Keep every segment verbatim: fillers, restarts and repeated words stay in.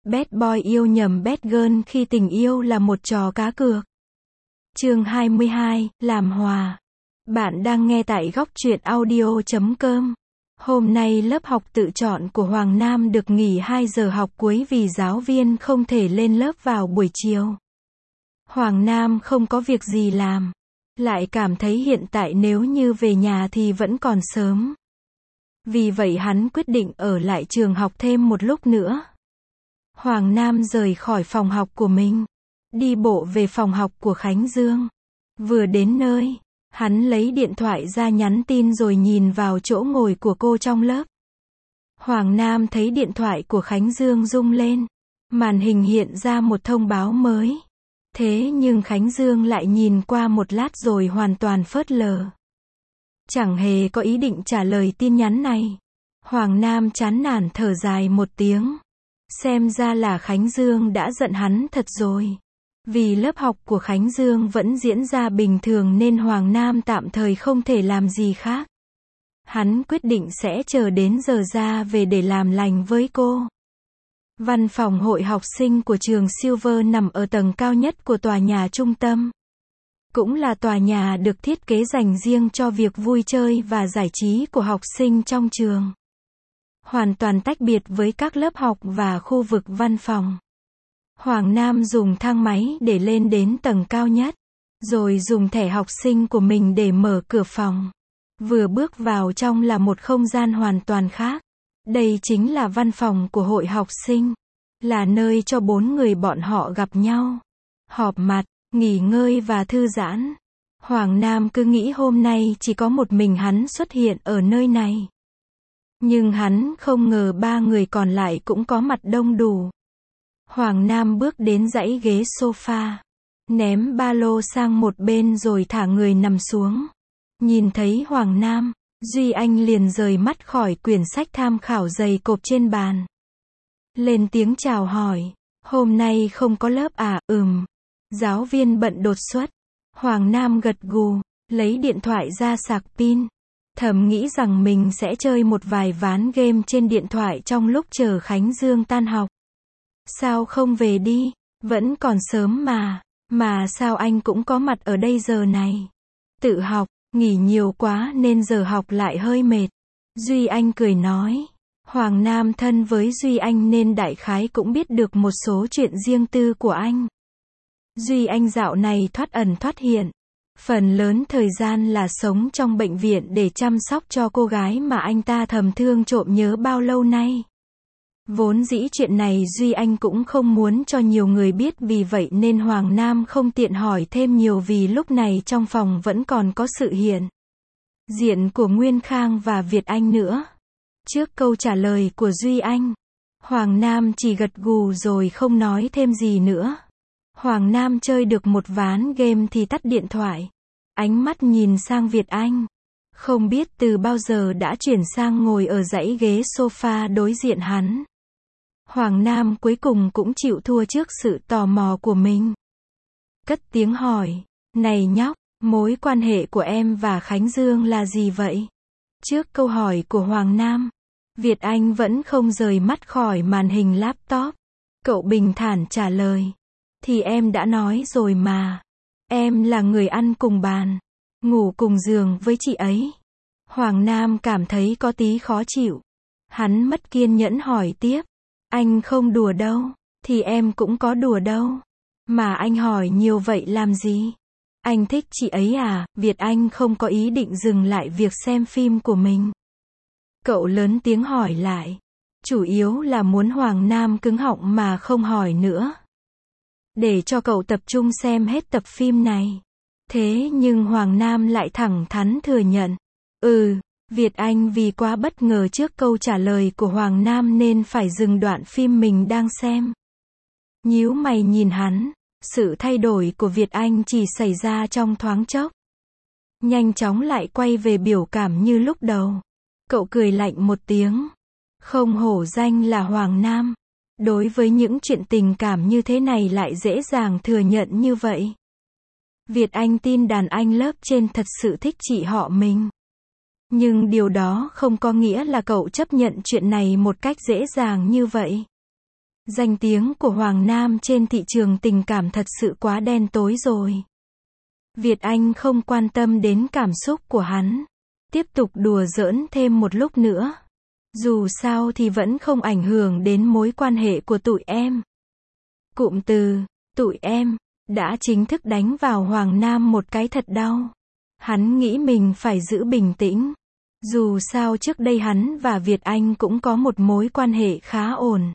Bad boy yêu nhầm bad girl khi tình yêu là một trò cá cược. Chương hai mươi hai, làm hòa. Bạn đang nghe tại góc truyện audio chấm com. Hôm nay lớp học tự chọn của Hoàng Nam được nghỉ hai giờ học cuối vì giáo viên không thể lên lớp vào buổi chiều. Hoàng Nam không có việc gì làm, lại cảm thấy hiện tại nếu như về nhà thì vẫn còn sớm. Vì vậy hắn quyết định ở lại trường học thêm một lúc nữa. Hoàng Nam rời khỏi phòng học của mình, đi bộ về phòng học của Khánh Dương. Vừa đến nơi, hắn lấy điện thoại ra nhắn tin rồi nhìn vào chỗ ngồi của cô trong lớp. Hoàng Nam thấy điện thoại của Khánh Dương rung lên, màn hình hiện ra một thông báo mới. Thế nhưng Khánh Dương lại nhìn qua một lát rồi hoàn toàn phớt lờ. Chẳng hề có ý định trả lời tin nhắn này. Hoàng Nam chán nản thở dài một tiếng. Xem ra là Khánh Dương đã giận hắn thật rồi. Vì lớp học của Khánh Dương vẫn diễn ra bình thường nên Hoàng Nam tạm thời không thể làm gì khác. Hắn quyết định sẽ chờ đến giờ ra về để làm lành với cô. Văn phòng hội học sinh của trường Silver nằm ở tầng cao nhất của tòa nhà trung tâm. Cũng là tòa nhà được thiết kế dành riêng cho việc vui chơi và giải trí của học sinh trong trường. Hoàn toàn tách biệt với các lớp học và khu vực văn phòng. Hoàng Nam dùng thang máy để lên đến tầng cao nhất, rồi dùng thẻ học sinh của mình để mở cửa phòng. Vừa bước vào trong là một không gian hoàn toàn khác. Đây chính là văn phòng của hội học sinh, là nơi cho bốn người bọn họ gặp nhau, họp mặt, nghỉ ngơi và thư giãn. Hoàng Nam cứ nghĩ hôm nay chỉ có một mình hắn xuất hiện ở nơi này. Nhưng hắn không ngờ ba người còn lại cũng có mặt đông đủ. Hoàng Nam bước đến dãy ghế sofa, ném ba lô sang một bên rồi thả người nằm xuống. Nhìn thấy Hoàng Nam, Duy Anh liền rời mắt khỏi quyển sách tham khảo dày cộp trên bàn. Lên tiếng chào hỏi, hôm nay không có lớp à? Ừm. Giáo viên bận đột xuất. Hoàng Nam gật gù, lấy điện thoại ra sạc pin. Thầm nghĩ rằng mình sẽ chơi một vài ván game trên điện thoại trong lúc chờ Khánh Dương tan học. Sao không về đi? Vẫn còn sớm mà. Mà sao anh cũng có mặt ở đây giờ này? Tự học, nghỉ nhiều quá nên giờ học lại hơi mệt. Duy Anh cười nói. Hoàng Nam thân với Duy Anh nên đại khái cũng biết được một số chuyện riêng tư của anh. Duy Anh dạo này thoát ẩn thoát hiện. Phần lớn thời gian là sống trong bệnh viện để chăm sóc cho cô gái mà anh ta thầm thương trộm nhớ bao lâu nay. Vốn dĩ chuyện này Duy Anh cũng không muốn cho nhiều người biết, vì vậy nên Hoàng Nam không tiện hỏi thêm nhiều vì lúc này trong phòng vẫn còn có sự hiện diện của Nguyên Khang và Việt Anh nữa. Trước câu trả lời của Duy Anh, Hoàng Nam chỉ gật gù rồi không nói thêm gì nữa. Hoàng Nam chơi được một ván game thì tắt điện thoại. Ánh mắt nhìn sang Việt Anh. Không biết từ bao giờ đã chuyển sang ngồi ở dãy ghế sofa đối diện hắn. Hoàng Nam cuối cùng cũng chịu thua trước sự tò mò của mình. Cất tiếng hỏi, này nhóc, mối quan hệ của em và Khánh Dương là gì vậy? Trước câu hỏi của Hoàng Nam, Việt Anh vẫn không rời mắt khỏi màn hình laptop. Cậu bình thản trả lời. Thì em đã nói rồi mà. Em là người ăn cùng bàn, ngủ cùng giường với chị ấy. Hoàng Nam cảm thấy có tí khó chịu. Hắn mất kiên nhẫn hỏi tiếp. Anh không đùa đâu. Thì em cũng có đùa đâu. Mà anh hỏi nhiều vậy làm gì? Anh thích chị ấy à? Việt Anh không có ý định dừng lại việc xem phim của mình. Cậu lớn tiếng hỏi lại. Chủ yếu là muốn Hoàng Nam cứng họng mà không hỏi nữa, để cho cậu tập trung xem hết tập phim này. Thế nhưng Hoàng Nam lại thẳng thắn thừa nhận. Ừ, Việt Anh vì quá bất ngờ trước câu trả lời của Hoàng Nam nên phải dừng đoạn phim mình đang xem. Nhíu mày nhìn hắn, sự thay đổi của Việt Anh chỉ xảy ra trong thoáng chốc. Nhanh chóng lại quay về biểu cảm như lúc đầu. Cậu cười lạnh một tiếng. Không hổ danh là Hoàng Nam. Đối với những chuyện tình cảm như thế này lại dễ dàng thừa nhận như vậy. Việt Anh tin đàn anh lớp trên thật sự thích chị họ mình. Nhưng điều đó không có nghĩa là cậu chấp nhận chuyện này một cách dễ dàng như vậy. Danh tiếng của Hoàng Nam trên thị trường tình cảm thật sự quá đen tối rồi. Việt Anh không quan tâm đến cảm xúc của hắn. Tiếp tục đùa giỡn thêm một lúc nữa. Dù sao thì vẫn không ảnh hưởng đến mối quan hệ của tụi em. Cụm từ, tụi em, đã chính thức đánh vào Hoàng Nam một cái thật đau. Hắn nghĩ mình phải giữ bình tĩnh. Dù sao trước đây hắn và Việt Anh cũng có một mối quan hệ khá ổn.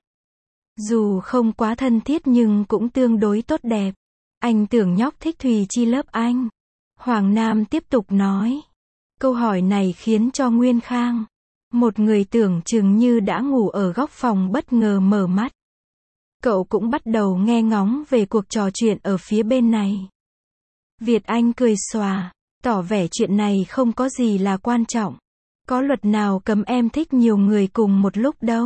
Dù không quá thân thiết nhưng cũng tương đối tốt đẹp. Anh tưởng nhóc thích Thùy Chi lớp anh. Hoàng Nam tiếp tục nói. Câu hỏi này khiến cho Nguyên Khang, một người tưởng chừng như đã ngủ ở góc phòng bất ngờ mở mắt. Cậu cũng bắt đầu nghe ngóng về cuộc trò chuyện ở phía bên này. Việt Anh cười xòa, tỏ vẻ chuyện này không có gì là quan trọng. Có luật nào cấm em thích nhiều người cùng một lúc đâu.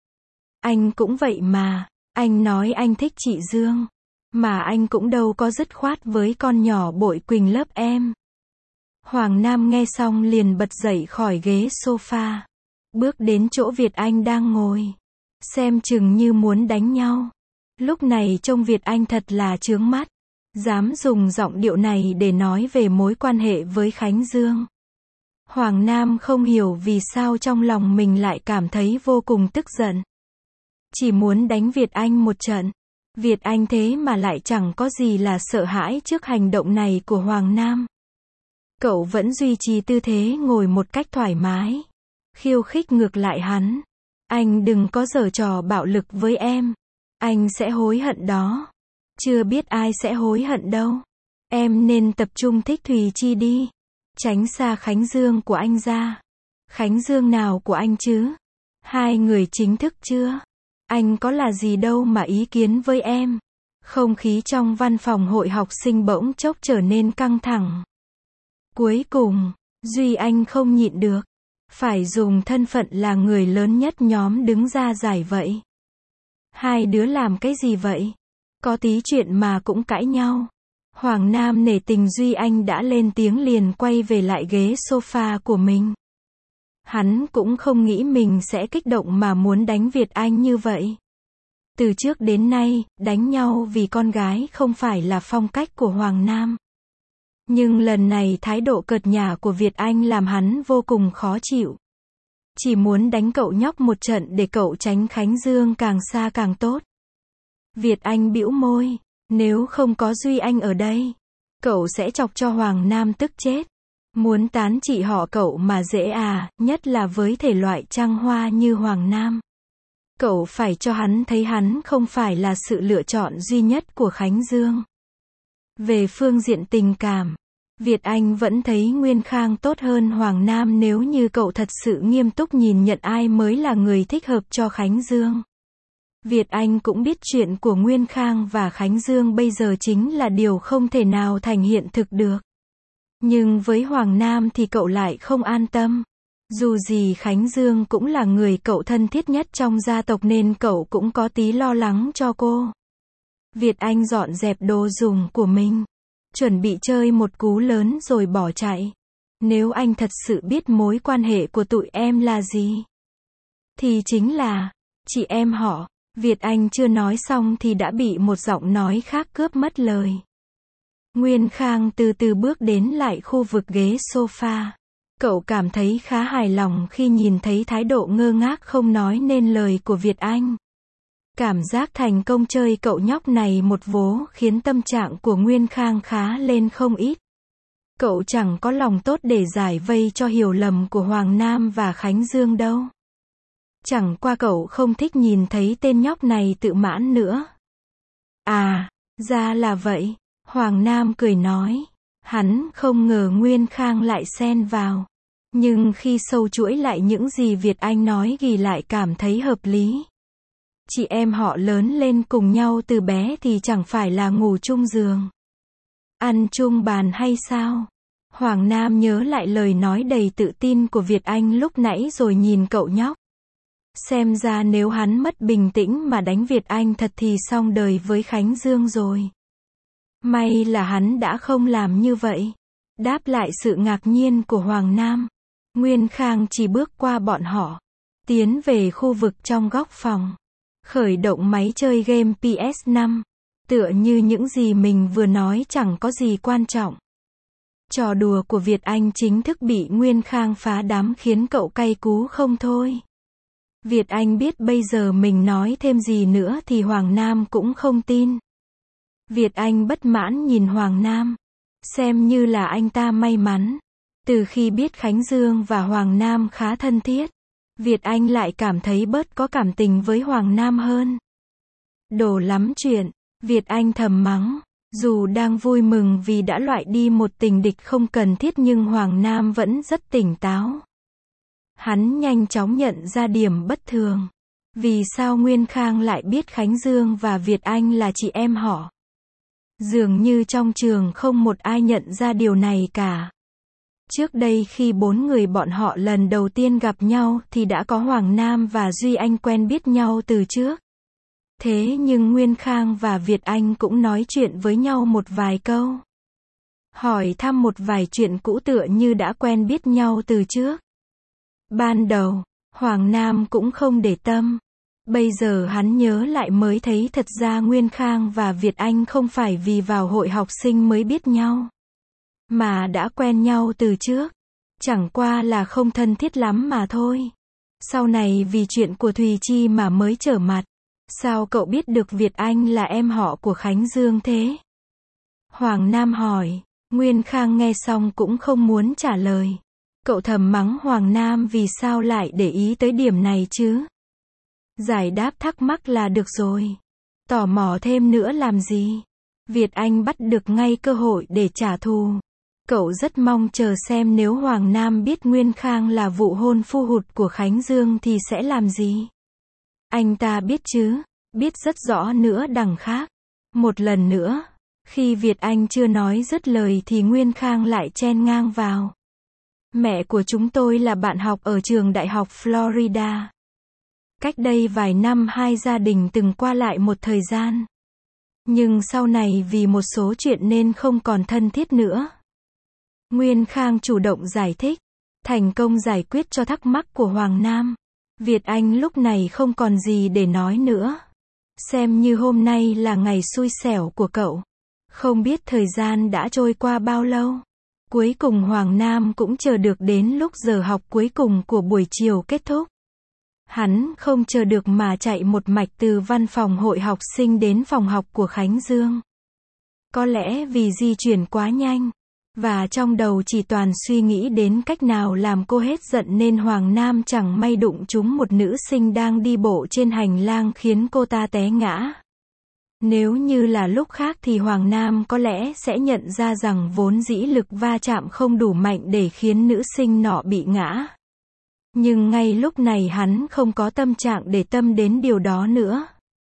Anh cũng vậy mà, anh nói anh thích chị Dương. Mà anh cũng đâu có dứt khoát với con nhỏ Bội Quỳnh lớp em. Hoàng Nam nghe xong liền bật dậy khỏi ghế sofa. Bước đến chỗ Việt Anh đang ngồi. Xem chừng như muốn đánh nhau. Lúc này trông Việt Anh thật là chướng mắt. Dám dùng giọng điệu này để nói về mối quan hệ với Khánh Dương. Hoàng Nam không hiểu vì sao trong lòng mình lại cảm thấy vô cùng tức giận. Chỉ muốn đánh Việt Anh một trận. Việt Anh thế mà lại chẳng có gì là sợ hãi trước hành động này của Hoàng Nam. Cậu vẫn duy trì tư thế ngồi một cách thoải mái. Khiêu khích ngược lại hắn. Anh đừng có giở trò bạo lực với em. Anh sẽ hối hận đó. Chưa biết ai sẽ hối hận đâu. Em nên tập trung thích Thùy Chi đi. Tránh xa Khánh Dương của anh ra. Khánh Dương nào của anh chứ? Hai người chính thức chưa? Anh có là gì đâu mà ý kiến với em. Không khí trong văn phòng hội học sinh bỗng chốc trở nên căng thẳng. Cuối cùng, Duy Anh không nhịn được. Phải dùng thân phận là người lớn nhất nhóm đứng ra giải vậy. Hai đứa làm cái gì vậy? Có tí chuyện mà cũng cãi nhau. Hoàng Nam nể tình Duy Anh đã lên tiếng liền quay về lại ghế sofa của mình. Hắn cũng không nghĩ mình sẽ kích động mà muốn đánh Việt Anh như vậy. Từ trước đến nay, đánh nhau vì con gái không phải là phong cách của Hoàng Nam. Nhưng lần này thái độ cợt nhả của Việt Anh làm hắn vô cùng khó chịu. Chỉ muốn đánh cậu nhóc một trận để cậu tránh Khánh Dương càng xa càng tốt. Việt Anh bĩu môi, nếu không có Duy Anh ở đây, cậu sẽ chọc cho Hoàng Nam tức chết. Muốn tán chị họ cậu mà dễ à, nhất là với thể loại trăng hoa như Hoàng Nam. Cậu phải cho hắn thấy hắn không phải là sự lựa chọn duy nhất của Khánh Dương. Về phương diện tình cảm, Việt Anh vẫn thấy Nguyên Khang tốt hơn Hoàng Nam nếu như cậu thật sự nghiêm túc nhìn nhận ai mới là người thích hợp cho Khánh Dương. Việt Anh cũng biết chuyện của Nguyên Khang và Khánh Dương bây giờ chính là điều không thể nào thành hiện thực được. Nhưng với Hoàng Nam thì cậu lại không an tâm. Dù gì Khánh Dương cũng là người cậu thân thiết nhất trong gia tộc nên cậu cũng có tí lo lắng cho cô. Việt Anh dọn dẹp đồ dùng của mình. Chuẩn bị chơi một cú lớn rồi bỏ chạy. Nếu anh thật sự biết mối quan hệ của tụi em là gì, thì chính là chị em họ. Việt Anh chưa nói xong thì đã bị một giọng nói khác cướp mất lời. Nguyên Khang từ từ bước đến lại khu vực ghế sofa. Cậu cảm thấy khá hài lòng khi nhìn thấy thái độ ngơ ngác không nói nên lời của Việt Anh. Cảm giác thành công chơi cậu nhóc này một vố khiến tâm trạng của Nguyên Khang khá lên không ít. Cậu chẳng có lòng tốt để giải vây cho hiểu lầm của Hoàng Nam và Khánh Dương đâu. Chẳng qua cậu không thích nhìn thấy tên nhóc này tự mãn nữa. À, ra là vậy. Hoàng Nam cười nói. Hắn không ngờ Nguyên Khang lại xen vào. Nhưng khi sâu chuỗi lại những gì Việt Anh nói ghi lại cảm thấy hợp lý. Chị em họ lớn lên cùng nhau từ bé thì chẳng phải là ngủ chung giường, ăn chung bàn hay sao? Hoàng Nam nhớ lại lời nói đầy tự tin của Việt Anh lúc nãy rồi nhìn cậu nhóc. Xem ra nếu hắn mất bình tĩnh mà đánh Việt Anh thật thì xong đời với Khánh Dương rồi. May là hắn đã không làm như vậy. Đáp lại sự ngạc nhiên của Hoàng Nam, Nguyên Khang chỉ bước qua bọn họ, tiến về khu vực trong góc phòng. Khởi động máy chơi game P S năm. Tựa như những gì mình vừa nói chẳng có gì quan trọng. Trò đùa của Việt Anh chính thức bị Nguyên Khang phá đám khiến cậu cay cú không thôi. Việt Anh biết bây giờ mình nói thêm gì nữa thì Hoàng Nam cũng không tin. Việt Anh bất mãn nhìn Hoàng Nam. Xem như là anh ta may mắn. Từ khi biết Khánh Dương và Hoàng Nam khá thân thiết, Việt Anh lại cảm thấy bớt có cảm tình với Hoàng Nam hơn. Đồ lắm chuyện, Việt Anh thầm mắng. Dù đang vui mừng vì đã loại đi một tình địch không cần thiết nhưng Hoàng Nam vẫn rất tỉnh táo. Hắn nhanh chóng nhận ra điểm bất thường. Vì sao Nguyên Khang lại biết Khánh Dương và Việt Anh là chị em họ? Dường như trong trường không một ai nhận ra điều này cả. Trước đây khi bốn người bọn họ lần đầu tiên gặp nhau thì đã có Hoàng Nam và Duy Anh quen biết nhau từ trước. Thế nhưng Nguyên Khang và Việt Anh cũng nói chuyện với nhau một vài câu. Hỏi thăm một vài chuyện cũ tựa như đã quen biết nhau từ trước. Ban đầu, Hoàng Nam cũng không để tâm. Bây giờ hắn nhớ lại mới thấy thật ra Nguyên Khang và Việt Anh không phải vì vào hội học sinh mới biết nhau, mà đã quen nhau từ trước. Chẳng qua là không thân thiết lắm mà thôi. Sau này vì chuyện của Thùy Chi mà mới trở mặt. Sao cậu biết được Việt Anh là em họ của Khánh Dương thế? Hoàng Nam hỏi. Nguyên Khang nghe xong cũng không muốn trả lời. Cậu thầm mắng Hoàng Nam vì sao lại để ý tới điểm này chứ? Giải đáp thắc mắc là được rồi. Tò mò thêm nữa làm gì? Việt Anh bắt được ngay cơ hội để trả thù. Cậu rất mong chờ xem nếu Hoàng Nam biết Nguyên Khang là vụ hôn phu hụt của Khánh Dương thì sẽ làm gì? Anh ta biết chứ, biết rất rõ nữa đằng khác. Một lần nữa, khi Việt Anh chưa nói dứt lời thì Nguyên Khang lại chen ngang vào. Mẹ của chúng tôi là bạn học ở trường đại học Florida. Cách đây vài năm hai gia đình từng qua lại một thời gian. Nhưng sau này vì một số chuyện nên không còn thân thiết nữa. Nguyên Khang chủ động giải thích, thành công giải quyết cho thắc mắc của Hoàng Nam. Việt Anh lúc này không còn gì để nói nữa. Xem như hôm nay là ngày xui xẻo của cậu. Không biết thời gian đã trôi qua bao lâu. Cuối cùng Hoàng Nam cũng chờ được đến lúc giờ học cuối cùng của buổi chiều kết thúc. Hắn không chờ được mà chạy một mạch từ văn phòng hội học sinh đến phòng học của Khánh Dương. Có lẽ vì di chuyển quá nhanh, và trong đầu chỉ toàn suy nghĩ đến cách nào làm cô hết giận nên Hoàng Nam chẳng may đụng trúng một nữ sinh đang đi bộ trên hành lang khiến cô ta té ngã. Nếu như là lúc khác thì Hoàng Nam có lẽ sẽ nhận ra rằng vốn dĩ lực va chạm không đủ mạnh để khiến nữ sinh nọ bị ngã. Nhưng ngay lúc này hắn không có tâm trạng để tâm đến điều đó nữa.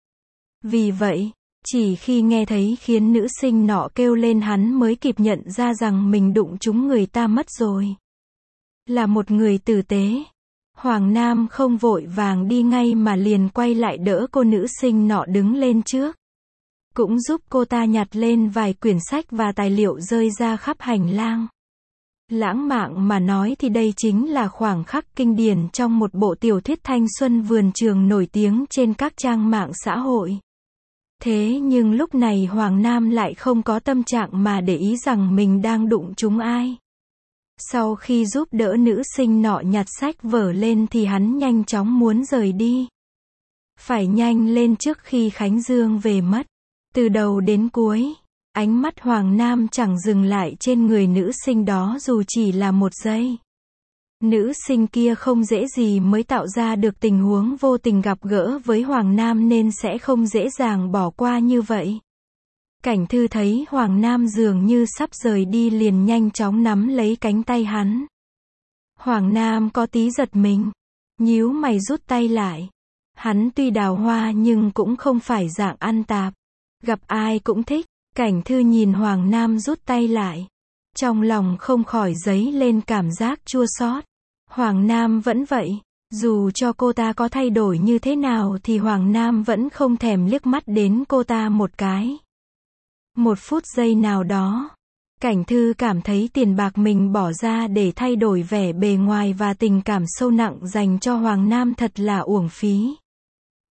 Vì vậy, chỉ khi nghe thấy khiến nữ sinh nọ kêu lên hắn mới kịp nhận ra rằng mình đụng trúng người ta mất rồi. Là một người tử tế, Hoàng Nam không vội vàng đi ngay mà liền quay lại đỡ cô nữ sinh nọ đứng lên trước. Cũng giúp cô ta nhặt lên vài quyển sách và tài liệu rơi ra khắp hành lang. Lãng mạn mà nói thì đây chính là khoảnh khắc kinh điển trong một bộ tiểu thuyết thanh xuân vườn trường nổi tiếng trên các trang mạng xã hội. Thế nhưng lúc này Hoàng Nam lại không có tâm trạng mà để ý rằng mình đang đụng trúng ai. Sau khi giúp đỡ nữ sinh nọ nhặt sách vở lên thì hắn nhanh chóng muốn rời đi. Phải nhanh lên trước khi Khánh Dương về mất. Từ đầu đến cuối, ánh mắt Hoàng Nam chẳng dừng lại trên người nữ sinh đó dù chỉ là một giây. Nữ sinh kia không dễ gì mới tạo ra được tình huống vô tình gặp gỡ với Hoàng Nam nên sẽ không dễ dàng bỏ qua như vậy. Cảnh Thư thấy Hoàng Nam dường như sắp rời đi liền nhanh chóng nắm lấy cánh tay hắn. Hoàng Nam có tí giật mình, nhíu mày rút tay lại. Hắn tuy đào hoa nhưng cũng không phải dạng ăn tạp. Gặp ai cũng thích. Cảnh Thư nhìn Hoàng Nam rút tay lại. Trong lòng không khỏi dấy lên cảm giác chua xót. Hoàng Nam vẫn vậy. Dù cho cô ta có thay đổi như thế nào thì Hoàng Nam vẫn không thèm liếc mắt đến cô ta một cái. Một phút giây nào đó, Cảnh Thư cảm thấy tiền bạc mình bỏ ra để thay đổi vẻ bề ngoài và tình cảm sâu nặng dành cho Hoàng Nam thật là uổng phí.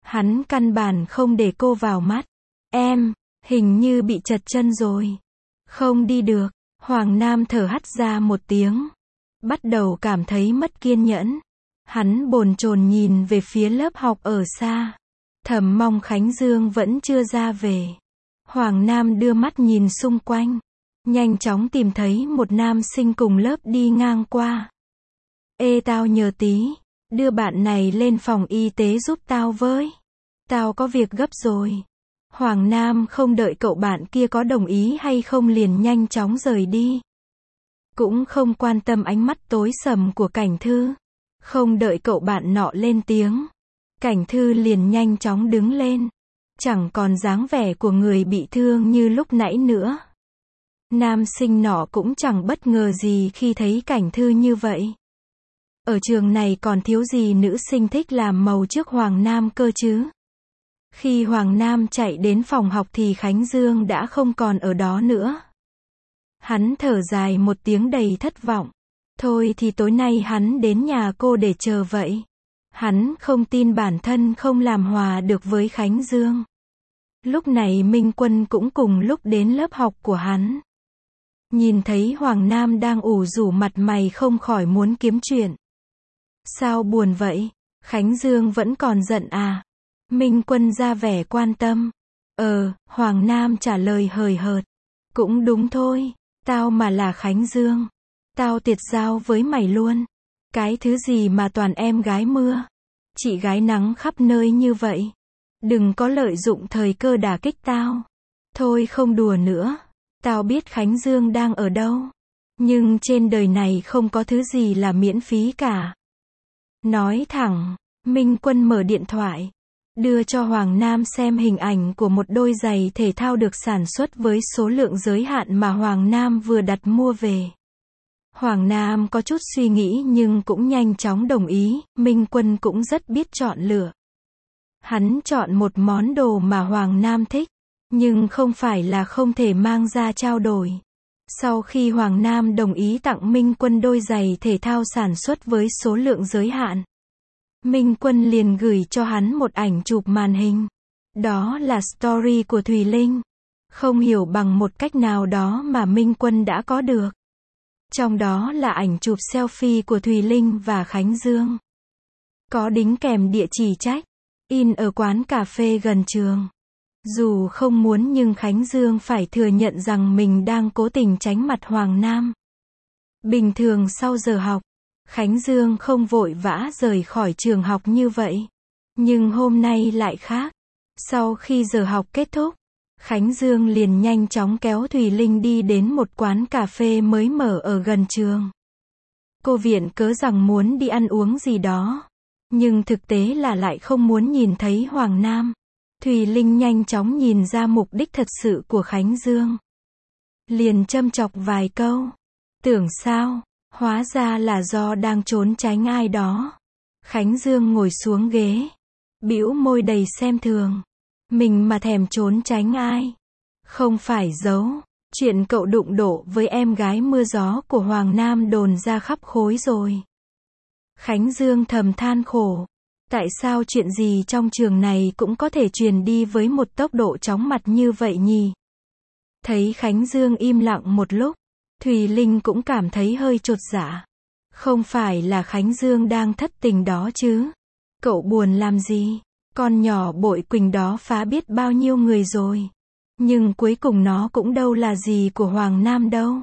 Hắn căn bản không để cô vào mắt. Em, hình như bị trật chân rồi. Không đi được. Hoàng Nam thở hắt ra một tiếng. Bắt đầu cảm thấy mất kiên nhẫn. Hắn bồn chồn nhìn về phía lớp học ở xa. Thầm mong Khánh Dương vẫn chưa ra về. Hoàng Nam đưa mắt nhìn xung quanh. Nhanh chóng tìm thấy một nam sinh cùng lớp đi ngang qua. Ê tao nhờ tí. Đưa bạn này lên phòng y tế giúp tao với. Tao có việc gấp rồi. Hoàng Nam không đợi cậu bạn kia có đồng ý hay không liền nhanh chóng rời đi. Cũng không quan tâm ánh mắt tối sầm của Cảnh Thư. Không đợi cậu bạn nọ lên tiếng. Cảnh Thư liền nhanh chóng đứng lên. Chẳng còn dáng vẻ của người bị thương như lúc nãy nữa. Nam sinh nọ cũng chẳng bất ngờ gì khi thấy Cảnh Thư như vậy. Ở trường này còn thiếu gì nữ sinh thích làm màu trước Hoàng Nam cơ chứ. Khi Hoàng Nam chạy đến phòng học thì Khánh Dương đã không còn ở đó nữa. Hắn thở dài một tiếng đầy thất vọng. Thôi thì tối nay hắn đến nhà cô để chờ vậy. Hắn không tin bản thân không làm hòa được với Khánh Dương. Lúc này Minh Quân cũng cùng lúc đến lớp học của hắn. Nhìn thấy Hoàng Nam đang ủ rũ mặt mày không khỏi muốn kiếm chuyện. Sao buồn vậy? Khánh Dương vẫn còn giận à? Minh Quân ra vẻ quan tâm. Ờ, Hoàng Nam trả lời hời hợt. Cũng đúng thôi, tao mà là Khánh Dương. Tao tiệt giao với mày luôn. Cái thứ gì mà toàn em gái mưa. Chị gái nắng khắp nơi như vậy. Đừng có lợi dụng thời cơ đả kích tao. Thôi không đùa nữa. Tao biết Khánh Dương đang ở đâu. Nhưng trên đời này không có thứ gì là miễn phí cả. Nói thẳng, Minh Quân mở điện thoại. Đưa cho Hoàng Nam xem hình ảnh của một đôi giày thể thao được sản xuất với số lượng giới hạn mà Hoàng Nam vừa đặt mua về. Hoàng Nam có chút suy nghĩ nhưng cũng nhanh chóng đồng ý, Minh Quân cũng rất biết chọn lựa. Hắn chọn một món đồ mà Hoàng Nam thích, nhưng không phải là không thể mang ra trao đổi. Sau khi Hoàng Nam đồng ý tặng Minh Quân đôi giày thể thao sản xuất với số lượng giới hạn, Minh Quân liền gửi cho hắn một ảnh chụp màn hình. Đó là story của Thùy Linh. Không hiểu bằng một cách nào đó mà Minh Quân đã có được. Trong đó là ảnh chụp selfie của Thùy Linh và Khánh Dương. Có đính kèm địa chỉ check in ở quán cà phê gần trường. Dù không muốn nhưng Khánh Dương phải thừa nhận rằng mình đang cố tình tránh mặt Hoàng Nam. Bình thường sau giờ học, Khánh Dương không vội vã rời khỏi trường học như vậy. Nhưng hôm nay lại khác. Sau khi giờ học kết thúc, Khánh Dương liền nhanh chóng kéo Thùy Linh đi đến một quán cà phê mới mở ở gần trường. Cô viện cớ rằng muốn đi ăn uống gì đó. Nhưng thực tế là lại không muốn nhìn thấy Hoàng Nam. Thùy Linh nhanh chóng nhìn ra mục đích thật sự của Khánh Dương. Liền châm chọc vài câu. Tưởng sao? Hóa ra là do đang trốn tránh ai đó. Khánh Dương ngồi xuống ghế. Bĩu môi đầy xem thường. Mình mà thèm trốn tránh ai? Không phải giấu. Chuyện cậu đụng độ với em gái mưa gió của Hoàng Nam đồn ra khắp khối rồi. Khánh Dương thầm than khổ. Tại sao chuyện gì trong trường này cũng có thể truyền đi với một tốc độ chóng mặt như vậy nhỉ? Thấy Khánh Dương im lặng một lúc, Thùy Linh cũng cảm thấy hơi chột dạ. Không phải là Khánh Dương đang thất tình đó chứ? Cậu buồn làm gì? Con nhỏ Bội Quỳnh đó phá biết bao nhiêu người rồi. Nhưng cuối cùng nó cũng đâu là gì của Hoàng Nam đâu.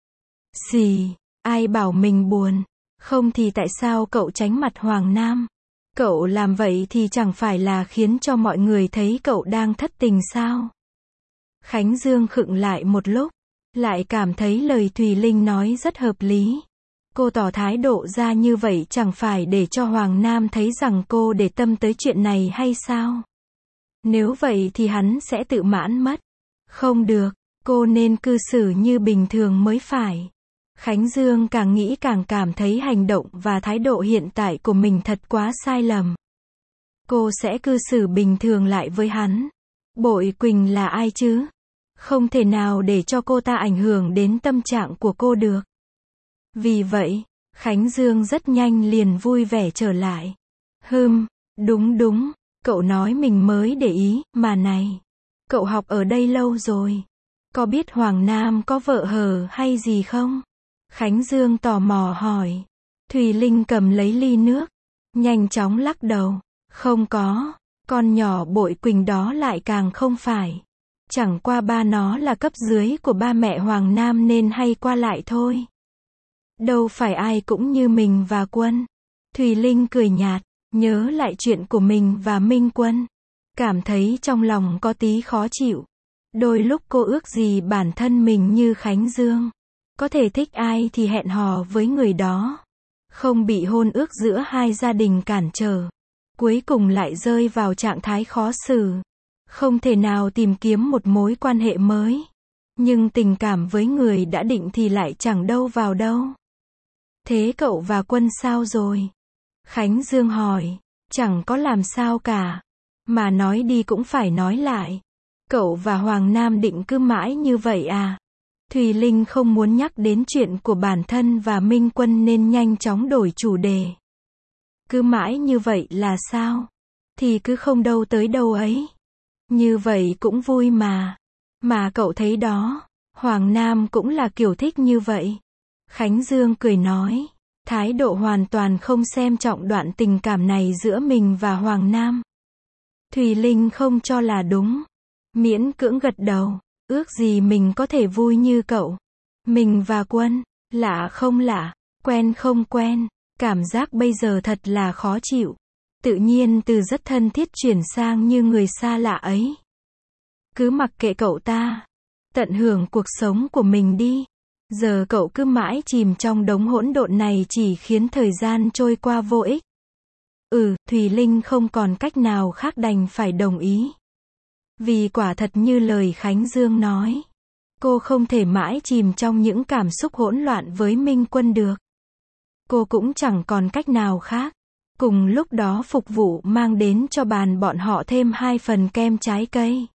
Gì? Ai bảo mình buồn? Không thì tại sao cậu tránh mặt Hoàng Nam? Cậu làm vậy thì chẳng phải là khiến cho mọi người thấy cậu đang thất tình sao? Khánh Dương khựng lại một lúc, lại cảm thấy lời Thùy Linh nói rất hợp lý. Cô tỏ thái độ ra như vậy chẳng phải để cho Hoàng Nam thấy rằng cô để tâm tới chuyện này hay sao? Nếu vậy thì hắn sẽ tự mãn mất. Không được, cô nên cư xử như bình thường mới phải. Khánh Dương càng nghĩ càng cảm thấy hành động và thái độ hiện tại của mình thật quá sai lầm. Cô sẽ cư xử bình thường lại với hắn. Bội Quỳnh là ai chứ? Không thể nào để cho cô ta ảnh hưởng đến tâm trạng của cô được. Vì vậy, Khánh Dương rất nhanh liền vui vẻ trở lại. Hừm, đúng đúng, Cậu nói mình mới để ý, mà này, cậu học ở đây lâu rồi. Có biết Hoàng Nam có vợ hờ hay gì không? Khánh Dương tò mò hỏi. Thùy Linh cầm lấy ly nước, nhanh chóng lắc đầu. Không có, con nhỏ Bội Quỳnh đó lại càng không phải. Chẳng qua ba nó là cấp dưới của ba mẹ Hoàng Nam nên hay qua lại thôi. Đâu phải ai cũng như mình và Quân. Thùy Linh cười nhạt, nhớ lại chuyện của mình và Minh Quân. Cảm thấy trong lòng có tí khó chịu. Đôi lúc cô ước gì bản thân mình như Khánh Dương. Có thể thích ai thì hẹn hò với người đó. Không bị hôn ước giữa hai gia đình cản trở. Cuối cùng lại rơi vào trạng thái khó xử. Không thể nào tìm kiếm một mối quan hệ mới. Nhưng tình cảm với người đã định thì lại chẳng đâu vào đâu. Thế cậu và Quân sao rồi? Khánh Dương hỏi. Chẳng có làm sao cả. Mà nói đi cũng phải nói lại. Cậu và Hoàng Nam định cứ mãi như vậy à? Thùy Linh không muốn nhắc đến chuyện của bản thân và Minh Quân nên nhanh chóng đổi chủ đề. Cứ mãi như vậy là sao? Thì cứ không đâu tới đâu ấy. Như vậy cũng vui mà. Mà cậu thấy đó, Hoàng Nam cũng là kiểu thích như vậy. Khánh Dương cười nói, thái độ hoàn toàn không xem trọng đoạn tình cảm này giữa mình và Hoàng Nam. Thùy Linh không cho là đúng. Miễn cưỡng gật đầu, ước gì mình có thể vui như cậu. Mình và Quân, lạ không lạ, quen không quen, cảm giác bây giờ thật là khó chịu. Tự nhiên từ rất thân thiết chuyển sang như người xa lạ ấy. Cứ mặc kệ cậu ta, tận hưởng cuộc sống của mình đi. Giờ cậu cứ mãi chìm trong đống hỗn độn này chỉ khiến thời gian trôi qua vô ích. Ừ, Thùy Linh không còn cách nào khác đành phải đồng ý. Vì quả thật như lời Khánh Dương nói, cô không thể mãi chìm trong những cảm xúc hỗn loạn với Minh Quân được. Cô cũng chẳng còn cách nào khác. Cùng lúc đó phục vụ mang đến cho bàn bọn họ thêm hai phần kem trái cây.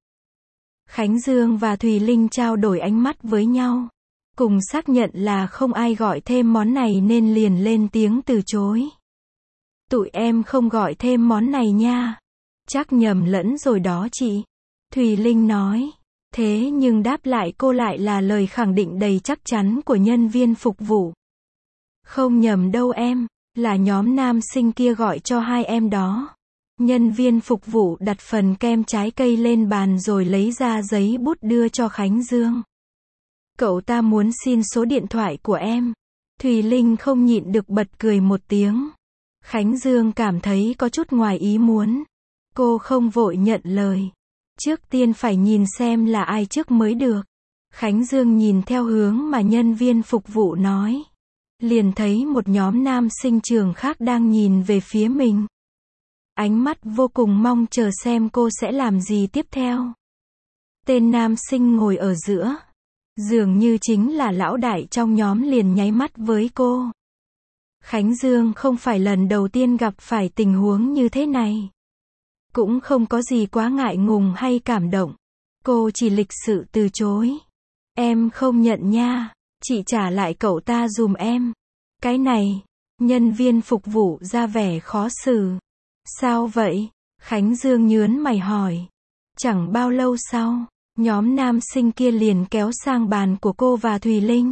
Khánh Dương và Thùy Linh trao đổi ánh mắt với nhau. Cùng xác nhận là không ai gọi thêm món này nên liền lên tiếng từ chối. Tụi em không gọi thêm món này nha. Chắc nhầm lẫn rồi đó chị. Thùy Linh nói. Thế nhưng đáp lại cô lại là lời khẳng định đầy chắc chắn của nhân viên phục vụ. Không nhầm đâu em, là nhóm nam sinh kia gọi cho hai em đó. Nhân viên phục vụ đặt phần kem trái cây lên bàn rồi lấy ra giấy bút đưa cho Khánh Dương. Cậu ta muốn xin số điện thoại của em. Thùy Linh không nhịn được bật cười một tiếng. Khánh Dương cảm thấy có chút ngoài ý muốn. Cô không vội nhận lời. Trước tiên phải nhìn xem là ai trước mới được. Khánh Dương nhìn theo hướng mà nhân viên phục vụ nói. Liền thấy một nhóm nam sinh trường khác đang nhìn về phía mình. Ánh mắt vô cùng mong chờ xem cô sẽ làm gì tiếp theo. Tên nam sinh ngồi ở giữa, dường như chính là lão đại trong nhóm liền nháy mắt với cô. Khánh Dương không phải lần đầu tiên gặp phải tình huống như thế này. Cũng không có gì quá ngại ngùng hay cảm động. Cô chỉ lịch sự từ chối. Em không nhận nha, chị trả lại cậu ta dùm em. Cái này, nhân viên phục vụ ra vẻ khó xử. Sao vậy? Khánh Dương nhớn mày hỏi. Chẳng bao lâu sau, nhóm nam sinh kia liền kéo sang bàn của cô và Thùy Linh.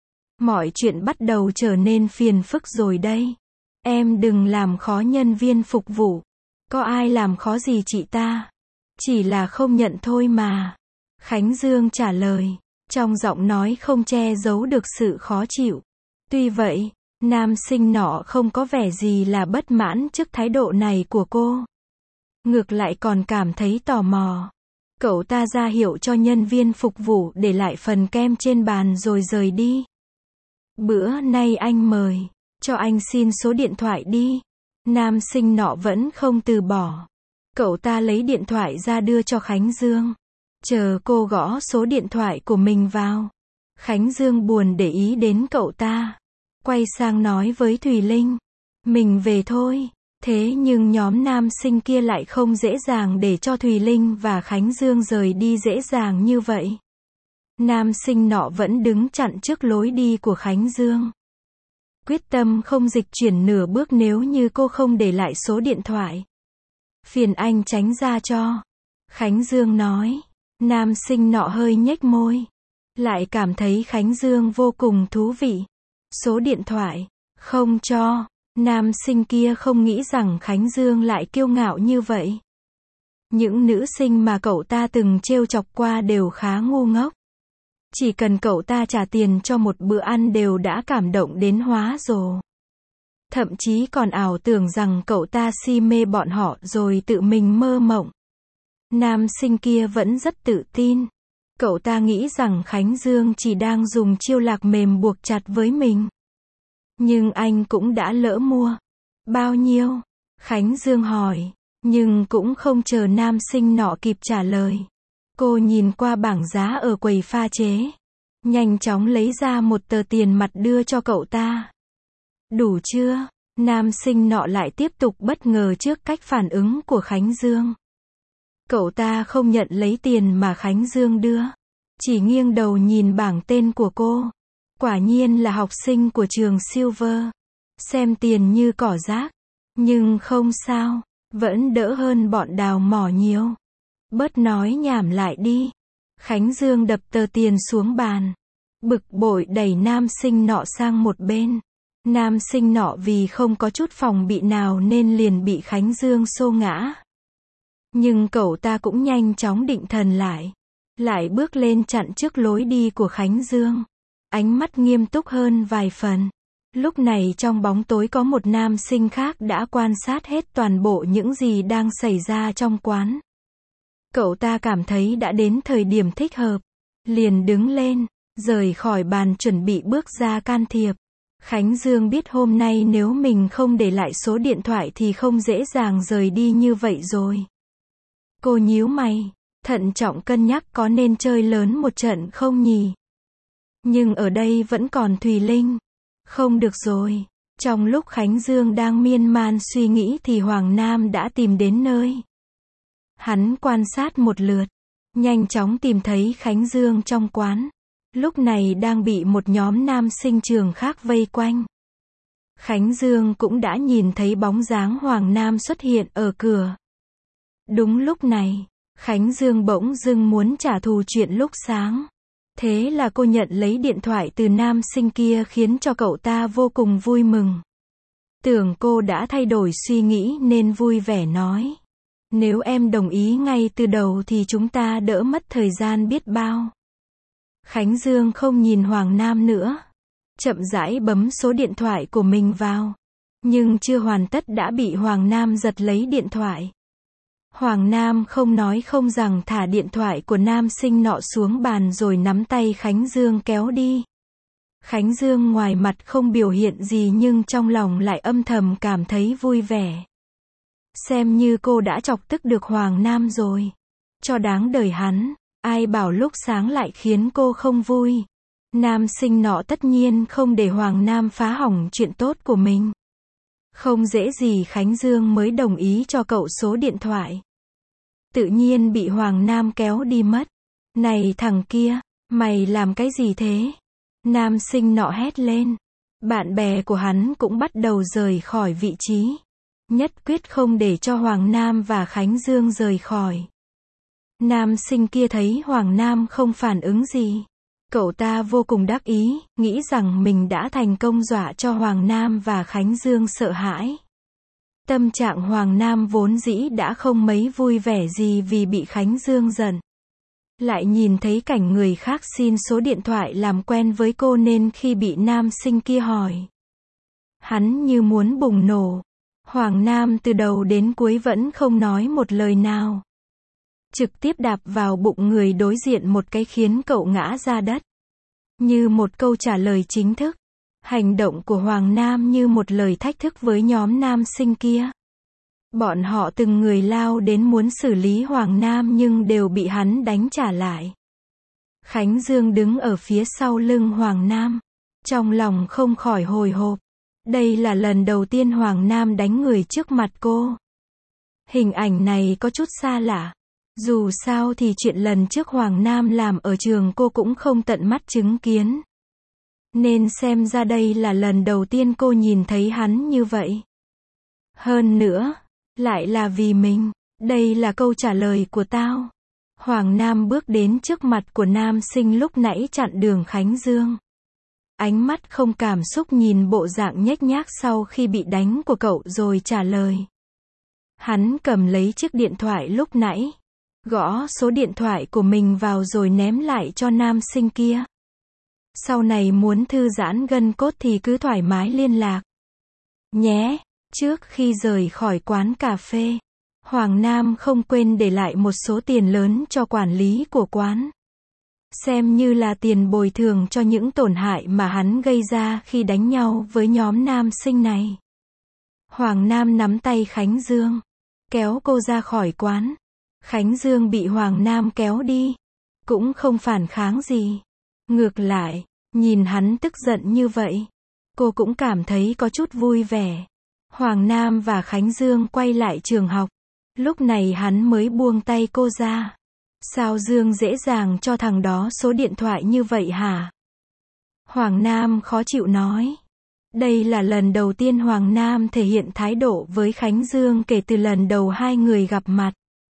Mọi chuyện bắt đầu trở nên phiền phức rồi đây. Em đừng làm khó nhân viên phục vụ. Có ai làm khó gì chị ta? Chỉ là không nhận thôi mà. Khánh Dương trả lời, trong giọng nói không che giấu được sự khó chịu. Tuy vậy, nam sinh nọ không có vẻ gì là bất mãn trước thái độ này của cô. Ngược lại còn cảm thấy tò mò. Cậu ta ra hiệu cho nhân viên phục vụ để lại phần kem trên bàn rồi rời đi. Bữa nay anh mời, cho anh xin số điện thoại đi. Nam sinh nọ vẫn không từ bỏ. Cậu ta lấy điện thoại ra đưa cho Khánh Dương. Chờ cô gõ số điện thoại của mình vào. Khánh Dương buồn để ý đến cậu ta. Quay sang nói với Thùy Linh. Mình về thôi. Thế nhưng nhóm nam sinh kia lại không dễ dàng để cho Thùy Linh và Khánh Dương rời đi dễ dàng như vậy. Nam sinh nọ vẫn đứng chặn trước lối đi của Khánh Dương. Quyết tâm không dịch chuyển nửa bước nếu như cô không để lại số điện thoại. Phiền anh tránh ra cho. Khánh Dương nói. Nam sinh nọ hơi nhếch môi. Lại cảm thấy Khánh Dương vô cùng thú vị. Số điện thoại. Không cho. Nam sinh kia không nghĩ rằng Khánh Dương lại kiêu ngạo như vậy. Những nữ sinh mà cậu ta từng trêu chọc qua đều khá ngu ngốc. Chỉ cần cậu ta trả tiền cho một bữa ăn đều đã cảm động đến hóa rồ. Thậm chí còn ảo tưởng rằng cậu ta si mê bọn họ rồi tự mình mơ mộng. Nam sinh kia vẫn rất tự tin. Cậu ta nghĩ rằng Khánh Dương chỉ đang dùng chiêu lạc mềm buộc chặt với mình. Nhưng anh cũng đã lỡ mua. Bao nhiêu? Khánh Dương hỏi. Nhưng cũng không chờ nam sinh nọ kịp trả lời. Cô nhìn qua bảng giá ở quầy pha chế. Nhanh chóng lấy ra một tờ tiền mặt đưa cho cậu ta. Đủ chưa? Nam sinh nọ lại tiếp tục bất ngờ trước cách phản ứng của Khánh Dương. Cậu ta không nhận lấy tiền mà Khánh Dương đưa. Chỉ nghiêng đầu nhìn bảng tên của cô. Quả nhiên là học sinh của trường Silver. Xem tiền như cỏ rác. Nhưng không sao. Vẫn đỡ hơn bọn đào mỏ nhiều. Bớt nói nhảm lại đi. Khánh Dương đập tờ tiền xuống bàn. Bực bội đẩy nam sinh nọ sang một bên. Nam sinh nọ vì không có chút phòng bị nào nên liền bị Khánh Dương xô ngã. Nhưng cậu ta cũng nhanh chóng định thần lại. Lại bước lên chặn trước lối đi của Khánh Dương. Ánh mắt nghiêm túc hơn vài phần. Lúc này trong bóng tối có một nam sinh khác đã quan sát hết toàn bộ những gì đang xảy ra trong quán. Cậu ta cảm thấy đã đến thời điểm thích hợp. Liền đứng lên, rời khỏi bàn chuẩn bị bước ra can thiệp. Khánh Dương biết hôm nay nếu mình không để lại số điện thoại thì không dễ dàng rời đi như vậy rồi. Cô nhíu mày, thận trọng cân nhắc có nên chơi lớn một trận không nhỉ? Nhưng ở đây vẫn còn Thùy Linh. Không được rồi. Trong lúc Khánh Dương đang miên man suy nghĩ thì Hoàng Nam đã tìm đến nơi. Hắn quan sát một lượt, nhanh chóng tìm thấy Khánh Dương trong quán. Lúc này đang bị một nhóm nam sinh trường khác vây quanh. Khánh Dương cũng đã nhìn thấy bóng dáng Hoàng Nam xuất hiện ở cửa. Đúng lúc này, Khánh Dương bỗng dưng muốn trả thù chuyện lúc sáng. Thế là cô nhận lấy điện thoại từ nam sinh kia khiến cho cậu ta vô cùng vui mừng. Tưởng cô đã thay đổi suy nghĩ nên vui vẻ nói. Nếu em đồng ý ngay từ đầu thì chúng ta đỡ mất thời gian biết bao. Khánh Dương không nhìn Hoàng Nam nữa. Chậm rãi bấm số điện thoại của mình vào. Nhưng chưa hoàn tất đã bị Hoàng Nam giật lấy điện thoại. Hoàng Nam không nói không rằng thả điện thoại của nam sinh nọ xuống bàn rồi nắm tay Khánh Dương kéo đi. Khánh Dương ngoài mặt không biểu hiện gì nhưng trong lòng lại âm thầm cảm thấy vui vẻ. Xem như cô đã chọc tức được Hoàng Nam rồi. Cho đáng đời hắn, ai bảo lúc sáng lại khiến cô không vui. Nam sinh nọ tất nhiên không để Hoàng Nam phá hỏng chuyện tốt của mình. Không dễ gì Khánh Dương mới đồng ý cho cậu số điện thoại. Tự nhiên bị Hoàng Nam kéo đi mất. Này thằng kia, mày làm cái gì thế? Nam sinh nọ hét lên. Bạn bè của hắn cũng bắt đầu rời khỏi vị trí. Nhất quyết không để cho Hoàng Nam và Khánh Dương rời khỏi. Nam sinh kia thấy Hoàng Nam không phản ứng gì. Cậu ta vô cùng đắc ý, nghĩ rằng mình đã thành công dọa cho Hoàng Nam và Khánh Dương sợ hãi. Tâm trạng Hoàng Nam vốn dĩ đã không mấy vui vẻ gì vì bị Khánh Dương giận. Lại nhìn thấy cảnh người khác xin số điện thoại làm quen với cô nên khi bị nam sinh kia hỏi. Hắn như muốn bùng nổ. Hoàng Nam từ đầu đến cuối vẫn không nói một lời nào. Trực tiếp đạp vào bụng người đối diện một cái khiến cậu ngã ra đất. Như một câu trả lời chính thức. Hành động của Hoàng Nam như một lời thách thức với nhóm nam sinh kia. Bọn họ từng người lao đến muốn xử lý Hoàng Nam nhưng đều bị hắn đánh trả lại. Khánh Dương đứng ở phía sau lưng Hoàng Nam. Trong lòng không khỏi hồi hộp. Đây là lần đầu tiên Hoàng Nam đánh người trước mặt cô. Hình ảnh này có chút xa lạ. Dù sao thì chuyện lần trước Hoàng Nam làm ở trường cô cũng không tận mắt chứng kiến. Nên xem ra đây là lần đầu tiên cô nhìn thấy hắn như vậy. Hơn nữa, Lại là vì mình. Đây là câu trả lời của tao. Hoàng Nam bước đến trước mặt của nam sinh lúc nãy chặn đường Khánh Dương. Ánh mắt không cảm xúc nhìn bộ dạng nhếch nhác sau khi bị đánh của cậu rồi trả lời. Hắn cầm lấy chiếc điện thoại lúc nãy, gõ số điện thoại của mình vào rồi ném lại cho nam sinh kia. Sau này muốn thư giãn gân cốt thì cứ thoải mái liên lạc nhé. Trước khi rời khỏi quán cà phê, Hoàng Nam không quên để lại một số tiền lớn cho quản lý của quán. Xem như là tiền bồi thường cho những tổn hại mà hắn gây ra khi đánh nhau với nhóm nam sinh này. Hoàng Nam nắm tay Khánh Dương, kéo cô ra khỏi quán. Khánh Dương bị Hoàng Nam kéo đi, cũng không phản kháng gì. Ngược lại, nhìn hắn tức giận như vậy, cô cũng cảm thấy có chút vui vẻ. Hoàng Nam và Khánh Dương quay lại trường học. Lúc này hắn mới buông tay cô ra. Sao Dương dễ dàng cho thằng đó số điện thoại như vậy hả? Hoàng Nam khó chịu nói. Đây là lần đầu tiên Hoàng Nam thể hiện thái độ với Khánh Dương kể từ lần đầu hai người gặp mặt.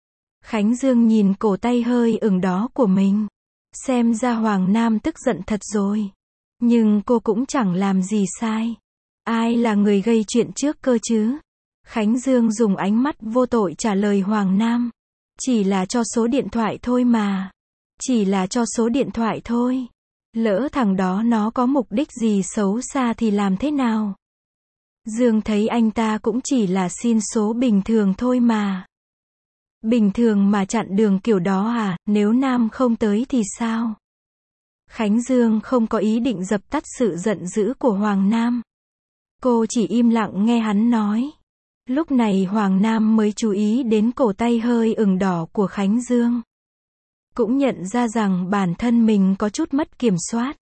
Khánh Dương nhìn cổ tay hơi ửng đó của mình. Xem ra Hoàng Nam tức giận thật rồi. Nhưng cô cũng chẳng làm gì sai. Ai là người gây chuyện trước cơ chứ? Khánh Dương dùng ánh mắt vô tội trả lời Hoàng Nam. Chỉ là cho số điện thoại thôi mà. Chỉ là cho số điện thoại thôi. Lỡ thằng đó nó có mục đích gì xấu xa thì làm thế nào? Dương thấy anh ta cũng chỉ là xin số bình thường thôi mà. Bình thường mà chặn đường kiểu đó à, nếu Nam không tới thì sao? Khánh Dương không có ý định dập tắt sự giận dữ của Hoàng Nam. Cô chỉ im lặng nghe hắn nói. Lúc này Hoàng Nam mới chú ý đến cổ tay hơi ửng đỏ của Khánh Dương. Cũng nhận ra rằng bản thân mình có chút mất kiểm soát.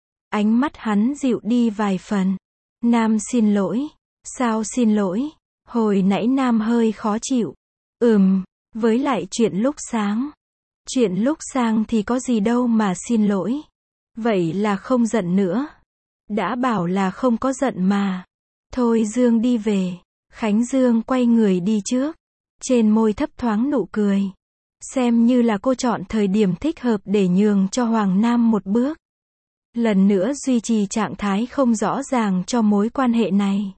Ánh mắt hắn dịu đi vài phần. Nam xin lỗi. Sao xin lỗi? Hồi nãy Nam hơi khó chịu. Ừm, với lại chuyện lúc sáng. Chuyện lúc sang thì có gì đâu mà xin lỗi. Vậy là không giận nữa. Đã bảo là không có giận mà. Thôi Dương đi về. Khánh Dương quay người đi trước. Trên môi thấp thoáng nụ cười. Xem như là cô chọn thời điểm thích hợp để nhường cho Hoàng Nam một bước. Lần nữa duy trì trạng thái không rõ ràng cho mối quan hệ này.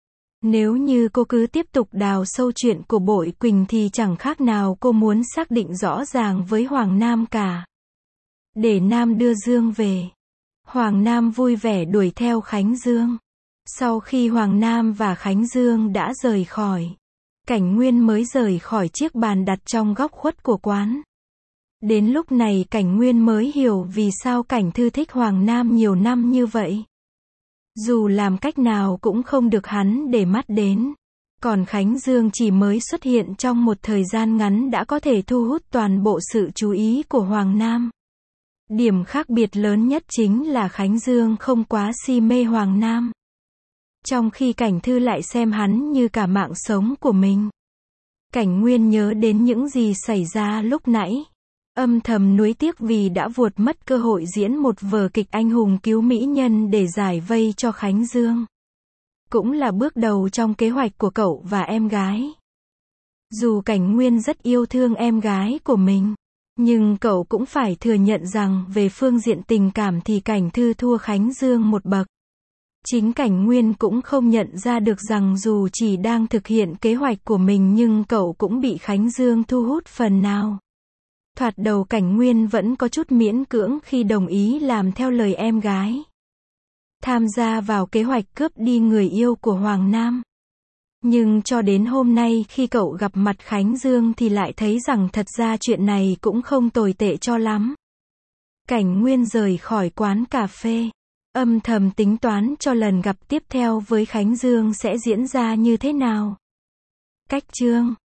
Nếu như cô cứ tiếp tục đào sâu chuyện của Bội Quỳnh thì chẳng khác nào cô muốn xác định rõ ràng với Hoàng Nam cả. Để Nam đưa Dương về. Hoàng Nam vui vẻ đuổi theo Khánh Dương. Sau khi Hoàng Nam và Khánh Dương đã rời khỏi, Cảnh Nguyên mới rời khỏi chiếc bàn đặt trong góc khuất của quán. Đến lúc này Cảnh Nguyên mới hiểu vì sao Cảnh Thư thích Hoàng Nam nhiều năm như vậy. Dù làm cách nào cũng không được hắn để mắt đến. Còn Khánh Dương chỉ mới xuất hiện trong một thời gian ngắn đã có thể thu hút toàn bộ sự chú ý của Hoàng Nam. Điểm khác biệt lớn nhất chính là Khánh Dương không quá si mê Hoàng Nam. Trong khi Cảnh Thư lại xem hắn như cả mạng sống của mình. Cảnh Nguyên nhớ đến những gì xảy ra lúc nãy. Âm thầm nuối tiếc vì đã vuột mất cơ hội diễn một vở kịch anh hùng cứu mỹ nhân để giải vây cho Khánh Dương. Cũng là bước đầu trong kế hoạch của cậu và em gái. Dù Cảnh Nguyên rất yêu thương em gái của mình, nhưng cậu cũng phải thừa nhận rằng về phương diện tình cảm thì Cảnh Thư thua Khánh Dương một bậc. Chính Cảnh Nguyên cũng không nhận ra được rằng dù chỉ đang thực hiện kế hoạch của mình nhưng cậu cũng bị Khánh Dương thu hút phần nào. Thoạt đầu Cảnh Nguyên vẫn có chút miễn cưỡng khi đồng ý làm theo lời em gái. Tham gia vào kế hoạch cướp đi người yêu của Hoàng Nam. Nhưng cho đến hôm nay khi cậu gặp mặt Khánh Dương thì lại thấy rằng thật ra chuyện này cũng không tồi tệ cho lắm. Cảnh Nguyên rời khỏi quán cà phê. Âm thầm tính toán cho lần gặp tiếp theo với Khánh Dương sẽ diễn ra như thế nào. Cách chương